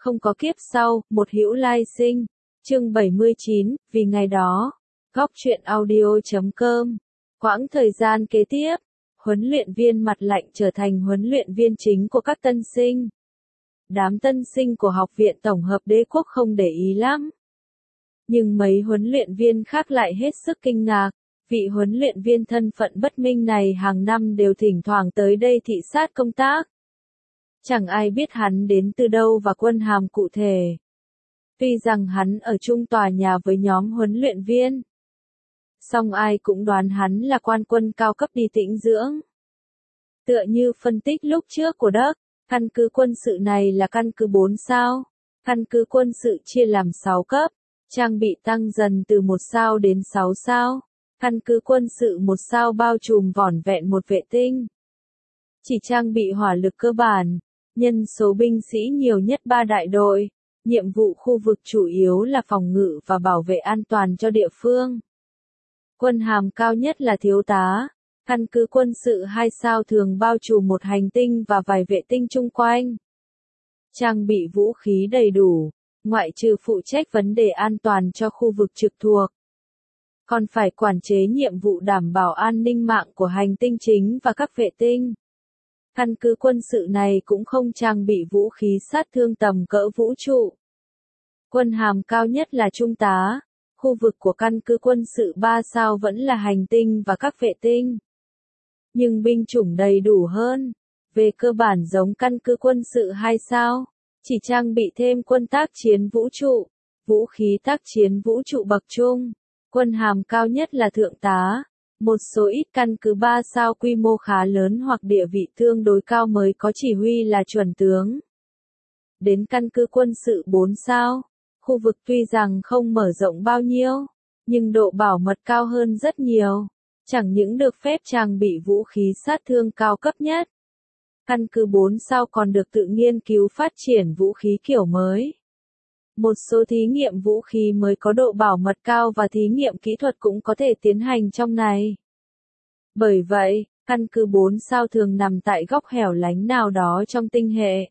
không có kiếp sau, một hữu lai sinh. Chương 79, vì ngày đó. Góc truyện audio.com. Quãng thời gian kế tiếp, huấn luyện viên mặt lạnh trở thành huấn luyện viên chính của các tân sinh. Đám tân sinh của Học viện Tổng hợp Đế quốc không để ý lắm. Nhưng mấy huấn luyện viên khác lại hết sức kinh ngạc. Vị huấn luyện viên thân phận bất minh này hàng năm đều thỉnh thoảng tới đây thị sát công tác. Chẳng ai biết hắn đến từ đâu và quân hàm cụ thể. Tuy rằng hắn ở chung tòa nhà với nhóm huấn luyện viên, song ai cũng đoán hắn là quan quân cao cấp đi tĩnh dưỡng. Tựa như phân tích lúc trước của Đức, căn cứ quân sự này là căn cứ 4 sao. Căn cứ quân sự chia làm 6 cấp, trang bị tăng dần từ 1 sao đến 6 sao. Căn cứ quân sự 1 sao bao trùm vỏn vẹn một vệ tinh. Chỉ trang bị hỏa lực cơ bản, nhân số binh sĩ nhiều nhất 3 đại đội. Nhiệm vụ khu vực chủ yếu là phòng ngự và bảo vệ an toàn cho địa phương. Quân hàm cao nhất là thiếu tá. Căn cứ quân sự 2 sao thường bao trùm một hành tinh và vài vệ tinh chung quanh. Trang bị vũ khí đầy đủ, ngoại trừ phụ trách vấn đề an toàn cho khu vực trực thuộc. Còn phải quản chế nhiệm vụ đảm bảo an ninh mạng của hành tinh chính và các vệ tinh. Căn cứ quân sự này cũng không trang bị vũ khí sát thương tầm cỡ vũ trụ. Quân hàm cao nhất là trung tá. Khu vực của căn cứ quân sự 3 sao vẫn là hành tinh và các vệ tinh. Nhưng binh chủng đầy đủ hơn. Về cơ bản giống căn cứ quân sự 2 sao. Chỉ trang bị thêm quân tác chiến vũ trụ, vũ khí tác chiến vũ trụ bậc trung. Quân hàm cao nhất là thượng tá. Một số ít căn cứ 3 sao quy mô khá lớn hoặc địa vị tương đối cao mới có chỉ huy là chuẩn tướng. Đến căn cứ quân sự 4 sao, khu vực tuy rằng không mở rộng bao nhiêu, nhưng độ bảo mật cao hơn rất nhiều. Chẳng những được phép trang bị vũ khí sát thương cao cấp nhất. Căn cứ 4 sao còn được tự nghiên cứu phát triển vũ khí kiểu mới. Một số thí nghiệm vũ khí mới có độ bảo mật cao và thí nghiệm kỹ thuật cũng có thể tiến hành trong này. Bởi vậy, căn cứ 4 sao thường nằm tại góc hẻo lánh nào đó trong tinh hệ.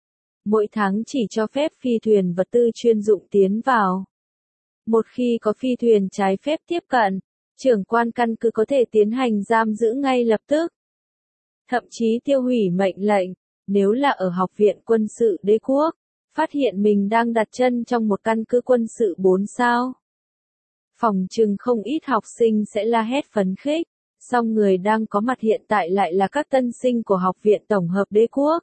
Mỗi tháng chỉ cho phép phi thuyền vật tư chuyên dụng tiến vào. Một khi có phi thuyền trái phép tiếp cận, trưởng quan căn cứ có thể tiến hành giam giữ ngay lập tức. Thậm chí tiêu hủy mệnh lệnh, nếu là ở Học viện Quân sự Đế quốc, phát hiện mình đang đặt chân trong một căn cứ quân sự 4 sao. Phòng chừng không ít học sinh sẽ la hét phấn khích, song người đang có mặt hiện tại lại là các tân sinh của Học viện Tổng hợp Đế quốc.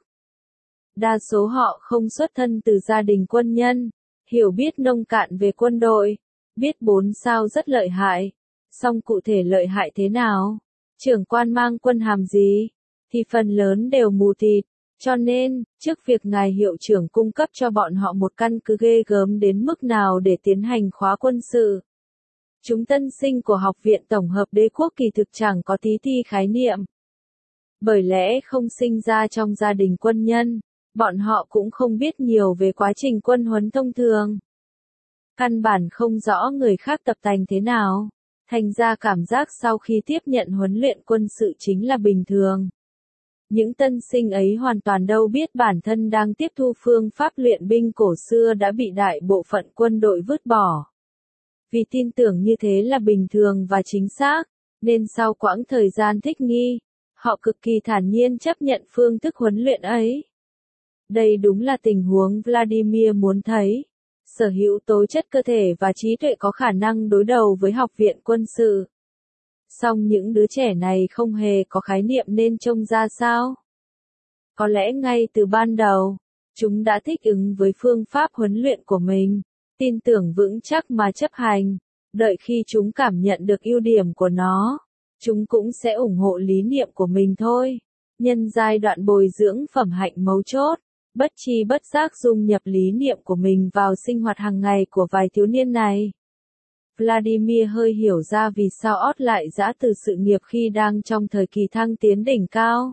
Đa số họ không xuất thân từ gia đình quân nhân, hiểu biết nông cạn về quân đội, biết 4 sao rất lợi hại, song cụ thể lợi hại thế nào, trưởng quan mang quân hàm gì, thì phần lớn đều mù tịt. Cho nên, trước việc ngài hiệu trưởng cung cấp cho bọn họ một căn cứ ghê gớm đến mức nào để tiến hành khóa quân sự, chúng tân sinh của Học viện Tổng hợp Đế quốc kỳ thực chẳng có tí ti khái niệm. Bởi lẽ không sinh ra trong gia đình quân nhân, bọn họ cũng không biết nhiều về quá trình quân huấn thông thường. Căn bản không rõ người khác tập tành thế nào, thành ra cảm giác sau khi tiếp nhận huấn luyện quân sự chính là bình thường. Những tân sinh ấy hoàn toàn đâu biết bản thân đang tiếp thu phương pháp luyện binh cổ xưa đã bị đại bộ phận quân đội vứt bỏ. Vì tin tưởng như thế là bình thường và chính xác, nên sau quãng thời gian thích nghi, họ cực kỳ thản nhiên chấp nhận phương thức huấn luyện ấy. Đây đúng là tình huống Vladimir muốn thấy. Sở hữu tố chất cơ thể và trí tuệ có khả năng đối đầu với Học viện Quân sự. Song những đứa trẻ này không hề có khái niệm nên trông ra sao. Có lẽ ngay từ ban đầu, chúng đã thích ứng với phương pháp huấn luyện của mình, tin tưởng vững chắc mà chấp hành, đợi khi chúng cảm nhận được ưu điểm của nó, chúng cũng sẽ ủng hộ lý niệm của mình thôi. Nhân giai đoạn bồi dưỡng phẩm hạnh mấu chốt, bất tri bất giác dung nhập lý niệm của mình vào sinh hoạt hàng ngày của vài thiếu niên này. Vladimir hơi hiểu ra vì sao Ott lại giã từ sự nghiệp khi đang trong thời kỳ thăng tiến đỉnh cao.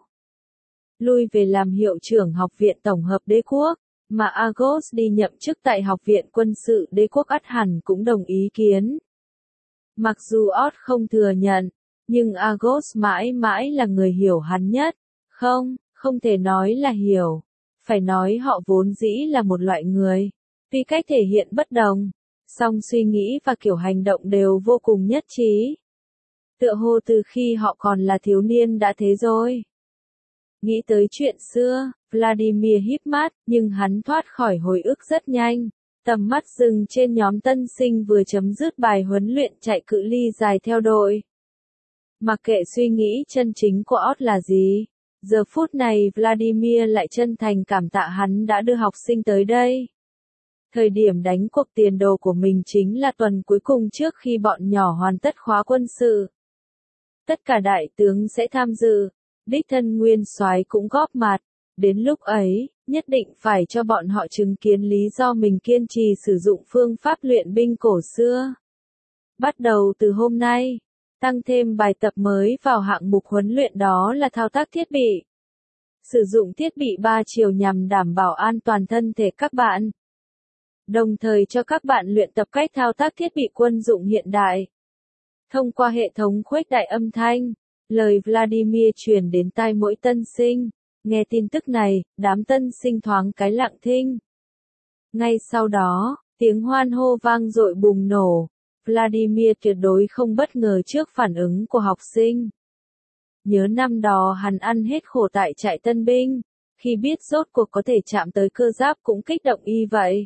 Lui về làm hiệu trưởng Học viện Tổng hợp Đế quốc, mà Agos đi nhậm chức tại Học viện Quân sự Đế quốc ắt hẳn cũng đồng ý kiến. Mặc dù Ott không thừa nhận, nhưng Agos mãi mãi là người hiểu hắn nhất. Không thể nói là hiểu. Phải nói họ vốn dĩ là một loại người. Tuy cách thể hiện bất đồng, song suy nghĩ và kiểu hành động đều vô cùng nhất trí. Tựa hồ từ khi họ còn là thiếu niên đã thế rồi. Nghĩ tới chuyện xưa, Vladimir híp mắt, nhưng hắn thoát khỏi hồi ức rất nhanh. Tầm mắt dừng trên nhóm tân sinh vừa chấm dứt bài huấn luyện chạy cự ly dài theo đội. Mặc kệ suy nghĩ chân chính của Ott là gì, giờ phút này Vladimir lại chân thành cảm tạ hắn đã đưa học sinh tới đây. Thời điểm đánh cuộc tiền đồ của mình chính là tuần cuối cùng trước khi bọn nhỏ hoàn tất khóa quân sự. Tất cả đại tướng sẽ tham dự, đích thân nguyên soái cũng góp mặt. Đến lúc ấy, nhất định phải cho bọn họ chứng kiến lý do mình kiên trì sử dụng phương pháp luyện binh cổ xưa. Bắt đầu từ hôm nay, tăng thêm bài tập mới vào hạng mục huấn luyện đó là thao tác thiết bị. Sử dụng thiết bị 3 chiều nhằm đảm bảo an toàn thân thể các bạn. Đồng thời cho các bạn luyện tập cách thao tác thiết bị quân dụng hiện đại. Thông qua hệ thống khuếch đại âm thanh, lời Vladimir truyền đến tai mỗi tân sinh. Nghe tin tức này, đám tân sinh thoáng cái lặng thinh. Ngay sau đó, tiếng hoan hô vang dội bùng nổ. Vladimir tuyệt đối không bất ngờ trước phản ứng của học sinh. Nhớ năm đó hắn ăn hết khổ tại trại tân binh, khi biết rốt cuộc có thể chạm tới cơ giáp cũng kích động y vậy.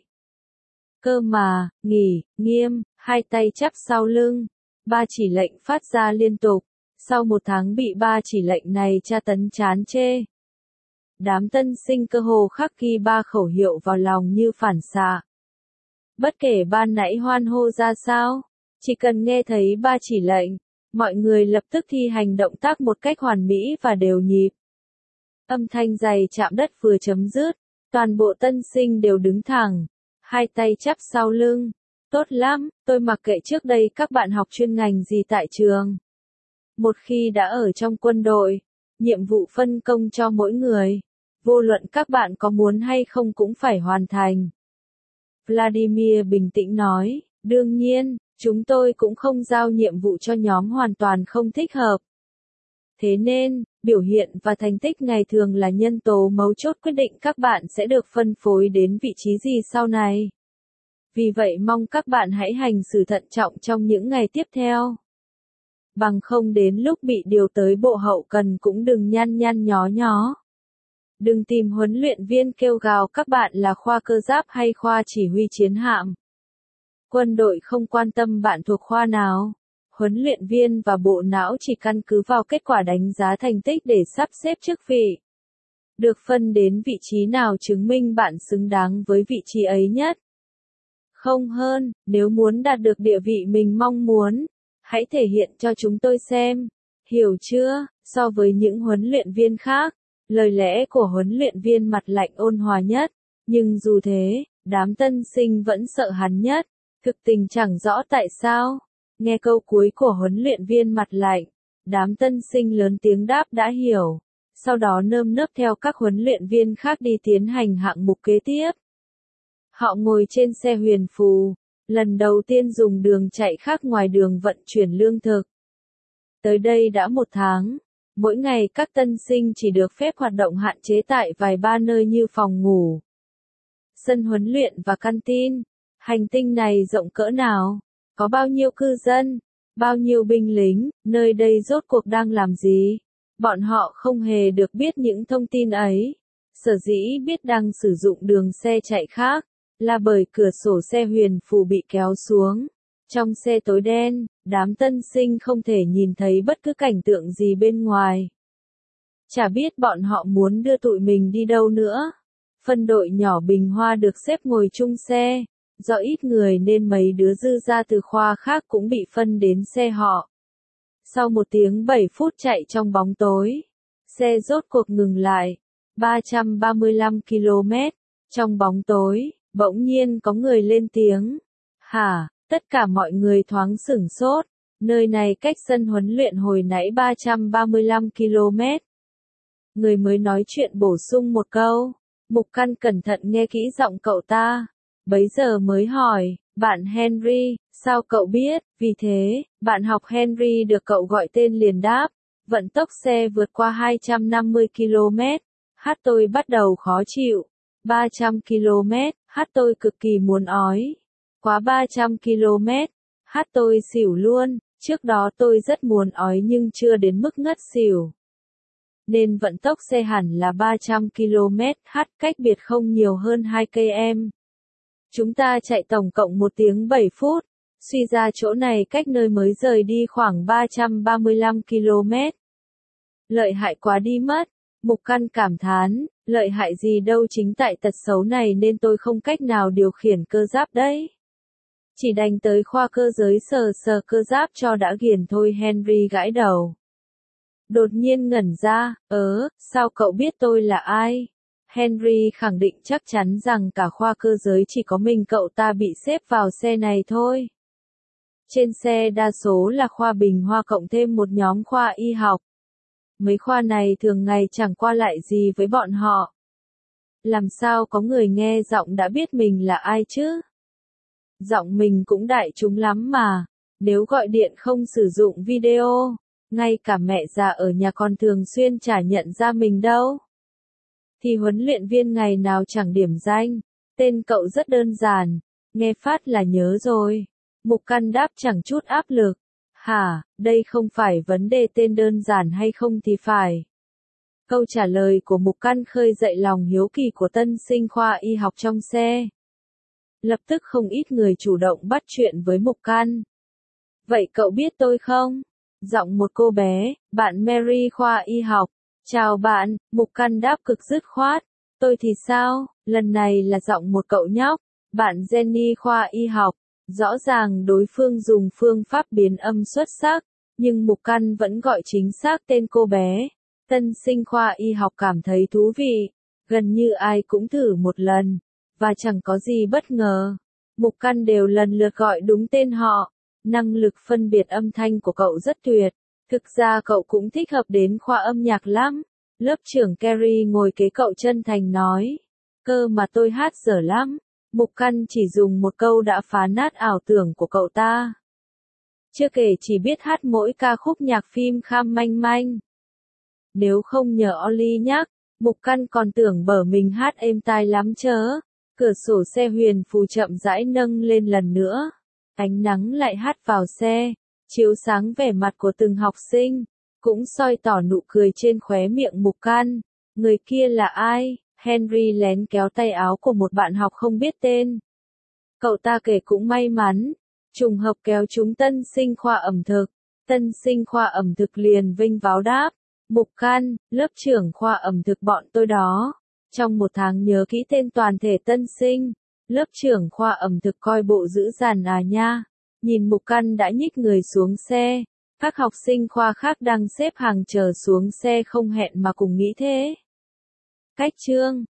Cơ mà, nghỉ, nghiêm, hai tay chắp sau lưng, 3 chỉ lệnh phát ra liên tục. Sau 1 tháng bị 3 chỉ lệnh này tra tấn chán chê. Đám tân sinh cơ hồ khắc ghi 3 khẩu hiệu vào lòng như phản xạ. Bất kể ban nãy hoan hô ra sao, chỉ cần nghe thấy 3 chỉ lệnh, mọi người lập tức thi hành động tác một cách hoàn mỹ và đều nhịp. Âm thanh dày chạm đất vừa chấm dứt, toàn bộ tân sinh đều đứng thẳng, hai tay chắp sau lưng. Tốt lắm, tôi mặc kệ trước đây các bạn học chuyên ngành gì tại trường. Một khi đã ở trong quân đội, nhiệm vụ phân công cho mỗi người, vô luận các bạn có muốn hay không cũng phải hoàn thành. Vladimir bình tĩnh nói, đương nhiên, chúng tôi cũng không giao nhiệm vụ cho nhóm hoàn toàn không thích hợp. Thế nên, biểu hiện và thành tích ngày thường là nhân tố mấu chốt quyết định các bạn sẽ được phân phối đến vị trí gì sau này. Vì vậy mong các bạn hãy hành xử thận trọng trong những ngày tiếp theo. Bằng không đến lúc bị điều tới bộ hậu cần cũng đừng nhăn nhăn nhó nhó. Đừng tìm huấn luyện viên kêu gào các bạn là khoa cơ giáp hay khoa chỉ huy chiến hạm. Quân đội không quan tâm bạn thuộc khoa nào. Huấn luyện viên và bộ não chỉ căn cứ vào kết quả đánh giá thành tích để sắp xếp chức vị. Được phân đến vị trí nào chứng minh bạn xứng đáng với vị trí ấy nhất. Không hơn, nếu muốn đạt được địa vị mình mong muốn, hãy thể hiện cho chúng tôi xem. Hiểu chưa? So với những huấn luyện viên khác, lời lẽ của huấn luyện viên mặt lạnh ôn hòa nhất. Nhưng dù thế, đám tân sinh vẫn sợ hắn nhất. Thực tình chẳng rõ tại sao. Nghe câu cuối của huấn luyện viên mặt lạnh, đám tân sinh lớn tiếng đáp đã hiểu. Sau đó nơm nớp theo các huấn luyện viên khác đi tiến hành hạng mục kế tiếp. Họ ngồi trên xe huyền phù, lần đầu tiên dùng đường chạy khác ngoài đường vận chuyển lương thực. Tới đây đã 1 tháng, mỗi ngày các tân sinh chỉ được phép hoạt động hạn chế tại vài ba nơi như phòng ngủ, sân huấn luyện và canteen. Hành tinh này rộng cỡ nào? Có bao nhiêu cư dân? Bao nhiêu binh lính? Nơi đây rốt cuộc đang làm gì? Bọn họ không hề được biết những thông tin ấy. Sở dĩ biết đang sử dụng đường xe chạy khác, là bởi cửa sổ xe huyền phù bị kéo xuống. Trong xe tối đen, đám tân sinh không thể nhìn thấy bất cứ cảnh tượng gì bên ngoài. Chả biết bọn họ muốn đưa tụi mình đi đâu nữa. Phân đội nhỏ Bình Hoa được xếp ngồi chung xe. Do ít người nên mấy đứa dư ra từ khoa khác cũng bị phân đến xe họ. Sau 1 tiếng 7 phút chạy trong bóng tối, xe rốt cuộc ngừng lại. 335 km. Trong bóng tối, bỗng nhiên có người lên tiếng. Hả? Tất cả mọi người thoáng sửng sốt. Nơi này cách sân huấn luyện hồi nãy 335 km. Người mới nói chuyện bổ sung một câu. Mục Căn cẩn thận nghe kỹ giọng cậu ta. Bấy giờ mới hỏi, bạn Henry, sao cậu biết? Vì thế, bạn học Henry được cậu gọi tên liền đáp. Vận tốc xe vượt qua 250 km. tôi bắt đầu khó chịu. 300 km, tôi cực kỳ muốn ói. Quá 300 km, tôi xỉu luôn. Trước đó tôi rất muốn ói nhưng chưa đến mức ngất xỉu. Nên vận tốc xe hẳn là 300 km/h, cách biệt không nhiều hơn 2 km. Chúng ta chạy tổng cộng 1 tiếng 7 phút. Suy ra chỗ này cách nơi mới rời đi khoảng 335 km. Lợi hại quá đi mất. Mục Căn cảm thán, lợi hại gì đâu, chính tại tật xấu này nên tôi không cách nào điều khiển cơ giáp đấy. Chỉ đành tới khoa cơ giới sờ sờ cơ giáp cho đã ghiền thôi. Henry gãi đầu. Đột nhiên ngẩn ra, sao cậu biết tôi là ai? Henry khẳng định chắc chắn rằng cả khoa cơ giới chỉ có mình cậu ta bị xếp vào xe này thôi. Trên xe đa số là khoa bình hoa cộng thêm một nhóm khoa y học. Mấy khoa này thường ngày chẳng qua lại gì với bọn họ. Làm sao có người nghe giọng đã biết mình là ai chứ? Giọng mình cũng đại chúng lắm mà. Nếu gọi điện không sử dụng video, ngay cả mẹ già ở nhà còn thường xuyên chả nhận ra mình đâu. Thì huấn luyện viên ngày nào chẳng điểm danh. Tên cậu rất đơn giản, nghe phát là nhớ rồi. Mục Căn đáp chẳng chút áp lực. Hả, đây không phải vấn đề tên đơn giản hay không thì phải. Câu trả lời của Mục Căn khơi dậy lòng hiếu kỳ của tân sinh khoa y học trong xe. Lập tức không ít người chủ động bắt chuyện với Mục Căn. Vậy cậu biết tôi không? Giọng một cô bé, bạn Mary khoa y học. Chào bạn, Mục Căn đáp cực dứt khoát. Tôi thì sao? Lần này là giọng một cậu nhóc, bạn Jenny khoa y học. Rõ ràng đối phương dùng phương pháp biến âm xuất sắc, nhưng Mục Căn vẫn gọi chính xác tên cô bé. Tân sinh khoa y học cảm thấy thú vị, gần như ai cũng thử một lần, và chẳng có gì bất ngờ. Mục Căn đều lần lượt gọi đúng tên họ. Năng lực phân biệt âm thanh của cậu rất tuyệt. Thực ra cậu cũng thích hợp đến khoa âm nhạc lắm. Lớp trưởng Kerry ngồi kế cậu chân thành nói. Cơ mà tôi hát dở lắm. Mục Căn chỉ dùng một câu đã phá nát ảo tưởng của cậu ta. Chưa kể chỉ biết hát mỗi ca khúc nhạc phim Kham Manh Manh. Nếu không nhờ Ollie nhắc, Mục Căn còn tưởng bở mình hát êm tai lắm chớ. Cửa sổ xe huyền phù chậm rãi nâng lên lần nữa. Ánh nắng lại hắt vào xe, chiếu sáng vẻ mặt của từng học sinh, cũng soi tỏ nụ cười trên khóe miệng Mục Căn. Người kia là ai? Henry lén kéo tay áo của một bạn học không biết tên. Cậu ta kể cũng may mắn, trùng hợp kéo chúng tân sinh khoa ẩm thực. Tân sinh khoa ẩm thực liền vinh váo đáp. Mục Căn, lớp trưởng khoa ẩm thực bọn tôi đó. Trong 1 tháng nhớ kỹ tên toàn thể tân sinh. Lớp trưởng khoa ẩm thực coi bộ dữ dằn à nha. Nhìn Mục Căn đã nhích người xuống xe. Các học sinh khoa khác đang xếp hàng chờ xuống xe không hẹn mà cùng nghĩ thế. Cách chương